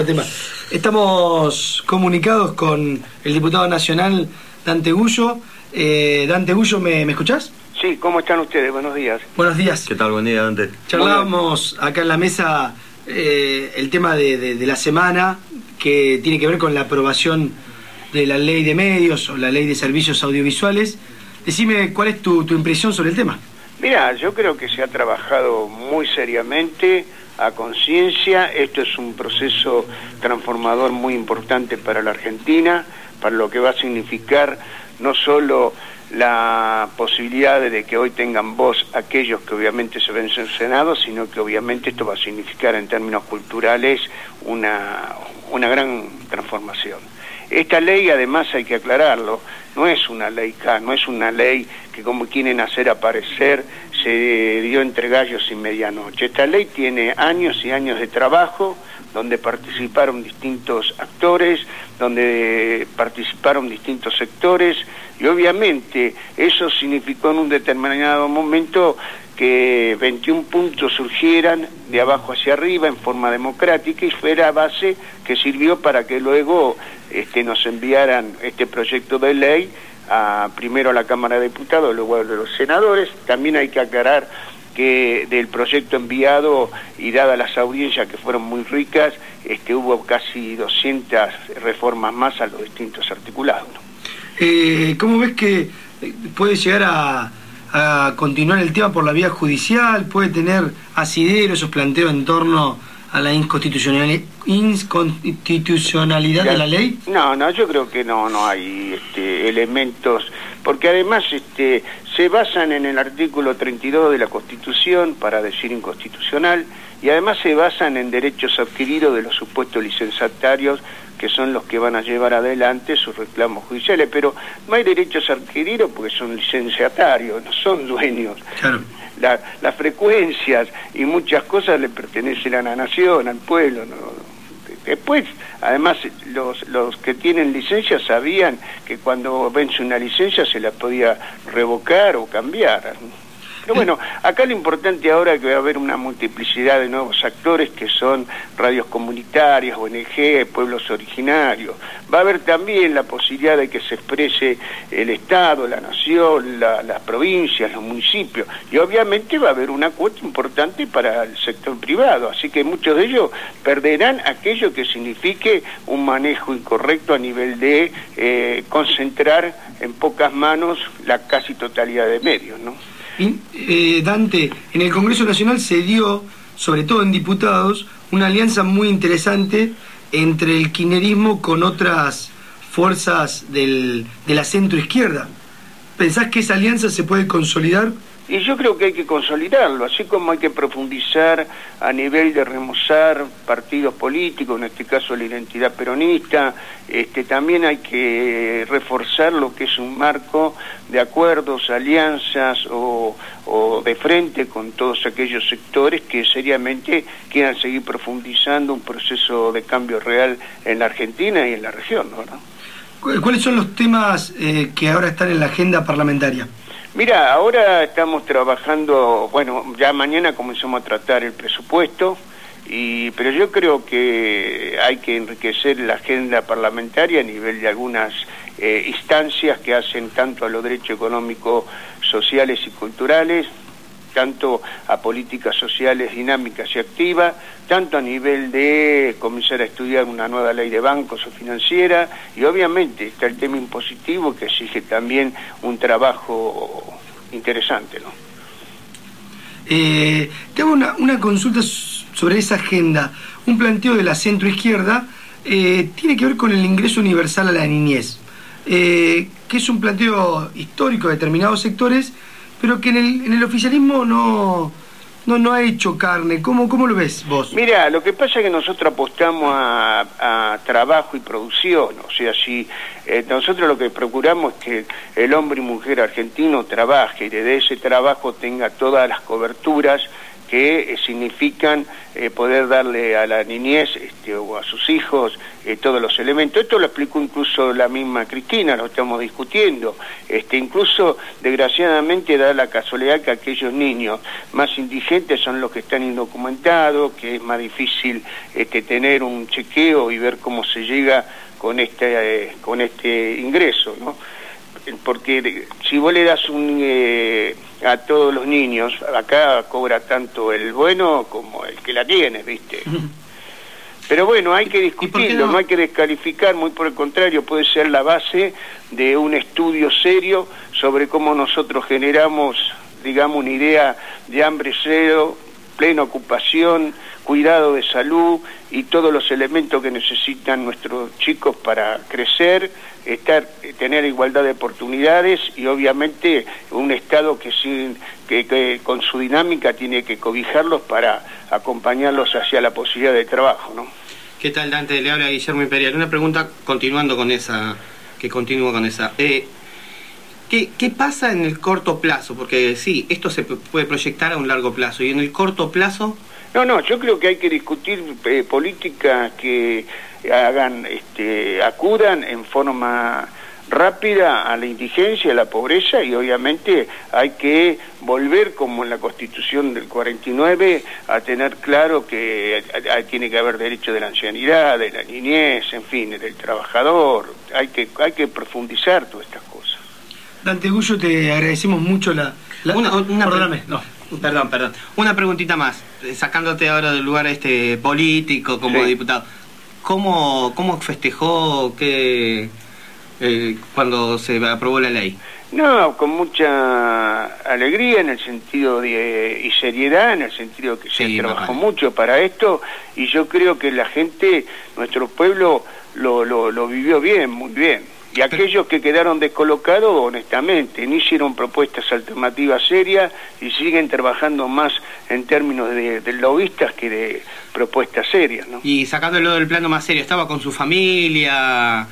Tema. Estamos comunicados con el diputado nacional Dante Gullo. Dante Gullo, ¿me escuchás? Sí, ¿cómo están ustedes? Buenos días. Buenos días. ¿Qué tal? Buen día, Dante. Charlábamos acá en la mesa el tema de la semana, que tiene que ver con la aprobación de la ley de medios o la ley de servicios audiovisuales. Decime, ¿cuál es tu impresión sobre el tema? Mira, yo creo que se ha trabajado muy seriamente, a conciencia. Esto es un proceso transformador muy importante para la Argentina, para lo que va a significar no solo la posibilidad de que hoy tengan voz aquellos que obviamente se ven sancionados, sino que obviamente esto va a significar en términos culturales una gran transformación. Esta ley, además, hay que aclararlo, no es una ley K, no es una ley que, como quieren hacer aparecer, se dio entre gallos y medianoche. Esta ley tiene años y años de trabajo, donde participaron distintos actores, donde participaron distintos sectores, y obviamente eso significó en un determinado momento que 21 puntos surgieran de abajo hacia arriba en forma democrática, y fue la base que sirvió para que luego nos enviaran este proyecto de ley primero a la Cámara de Diputados, luego a los senadores. También hay que aclarar que del proyecto enviado, y dadas las audiencias que fueron muy ricas, hubo casi 200 reformas más a los distintos articulados, ¿no? ¿Cómo ves que puede llegar a continuar el tema por la vía judicial? ¿Puede tener asidero esos planteos en torno a la inconstitucionalidad de la ley? No, yo creo que no hay elementos, porque además se basan en el artículo 32 de la Constitución para decir inconstitucional, y además se basan en derechos adquiridos de los supuestos licenciatarios, que son los que van a llevar adelante sus reclamos judiciales, pero no hay derechos adquiridos porque son licenciatarios, no son dueños. Claro. Las frecuencias y muchas cosas le pertenecen a la nación, al pueblo, ¿no? Después, además, los que tienen licencia sabían que cuando vence una licencia se la podía revocar o cambiar. Pero bueno, acá lo importante ahora es que va a haber una multiplicidad de nuevos actores, que son radios comunitarias, ONG, pueblos originarios. Va a haber también la posibilidad de que se exprese el Estado, la nación, las provincias, los municipios. Y obviamente va a haber una cuota importante para el sector privado. Así que muchos de ellos perderán aquello que signifique un manejo incorrecto a nivel de concentrar en pocas manos la casi totalidad de medios, ¿no? Dante, en el Congreso Nacional se dio, sobre todo en diputados, una alianza muy interesante entre el kirchnerismo con otras fuerzas de la centroizquierda. ¿Pensás que esa alianza se puede consolidar? Y yo creo que hay que consolidarlo, así como hay que profundizar a nivel de remozar partidos políticos, en este caso la identidad peronista. También hay que reforzar lo que es un marco de acuerdos, alianzas o de frente con todos aquellos sectores que seriamente quieran seguir profundizando un proceso de cambio real en la Argentina y en la región, ¿no? ¿Cuáles son los temas que ahora están en la agenda parlamentaria? Mira, ahora estamos trabajando, bueno, ya mañana comenzamos a tratar el presupuesto, pero yo creo que hay que enriquecer la agenda parlamentaria a nivel de algunas instancias que hacen tanto a los derechos económicos, sociales y culturales, tanto a políticas sociales dinámicas y activas, tanto a nivel de comenzar a estudiar una nueva ley de bancos o financiera, y obviamente está el tema impositivo, que exige también un trabajo interesante, ¿no? Tengo una consulta sobre esa agenda. Un planteo de la centroizquierda tiene que ver con el ingreso universal a la niñez, que es un planteo histórico de determinados sectores, pero que en el oficialismo no ha hecho carne. ¿Cómo lo ves vos? Mira, lo que pasa es que nosotros apostamos a trabajo y producción. O sea, si nosotros lo que procuramos es que el hombre y mujer argentino trabaje, y desde ese trabajo tenga todas las coberturas que significan poder darle a la niñez o a sus hijos todos los elementos. Esto lo explicó incluso la misma Cristina, lo estamos discutiendo. Incluso, desgraciadamente, da la casualidad que aquellos niños más indigentes son los que están indocumentados, que es más difícil tener un chequeo y ver cómo se llega con este ingreso, ¿no? Porque si vos le das a todos los niños, acá cobra tanto el bueno como el que la tiene, ¿viste? Pero bueno, hay que discutirlo, no hay que descalificar, muy por el contrario, puede ser la base de un estudio serio sobre cómo nosotros generamos, digamos, una idea de hambre cero, plena ocupación, cuidado de salud y todos los elementos que necesitan nuestros chicos para crecer, tener igualdad de oportunidades y obviamente un Estado que con su dinámica tiene que cobijarlos para acompañarlos hacia la posibilidad de trabajo, ¿no? ¿Qué tal, Dante? Le habla Guillermo Imperial. Una pregunta continuando con esa, ¿Qué pasa en el corto plazo? Porque sí, esto se puede proyectar a un largo plazo. ¿Y en el corto plazo? No, yo creo que hay que discutir políticas que acudan en forma rápida a la indigencia, a la pobreza, y obviamente hay que volver, como en la Constitución del 49, a tener claro que tiene que haber derecho de la ancianidad, de la niñez, en fin, del trabajador. Hay que profundizar todas estas cosas. Dante Gullo, te agradecemos mucho Perdón. Una preguntita más, sacándote ahora del lugar político como diputado. ¿Cómo festejó cuando se aprobó la ley? No, con mucha alegría en el sentido y seriedad, en el sentido que se trabajó mucho para esto, y yo creo que la gente, nuestro pueblo, lo vivió bien, muy bien. Y aquellos que quedaron descolocados, honestamente, no hicieron propuestas alternativas serias y siguen trabajando más en términos de lobistas que de propuestas serias, ¿no? Y sacándolo del plano más serio, ¿estaba con su familia?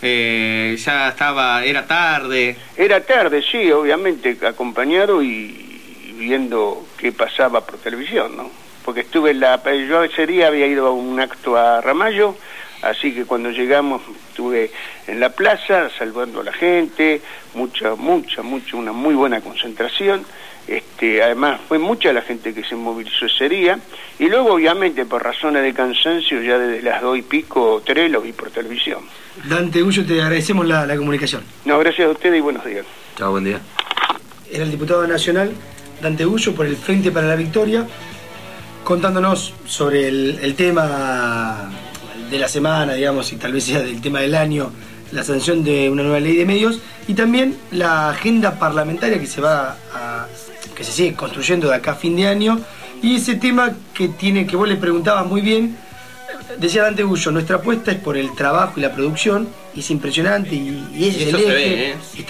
¿Era tarde? Era tarde, sí, obviamente, acompañado y viendo qué pasaba por televisión, ¿no? Porque yo ese día había ido a un acto a Ramallo, así que cuando llegamos estuve en la plaza saludando a la gente, una muy buena concentración. Además fue mucha la gente que se movilizó ese día, y luego obviamente por razones de cansancio ya desde las 2 y pico, 3 lo vi por televisión. Dante Gullo, te agradecemos la comunicación. No, gracias a ustedes y buenos días. Chao, buen día. Era el diputado nacional Dante Gullo por el Frente para la Victoria, contándonos sobre el tema de la semana, digamos, y tal vez sea del tema del año, la sanción de una nueva ley de medios, y también la agenda parlamentaria que se sigue construyendo de acá a fin de año, y ese tema que vos le preguntabas muy bien. Decía Dante Gullo, nuestra apuesta es por el trabajo y la producción, y es impresionante, y ese es el eje.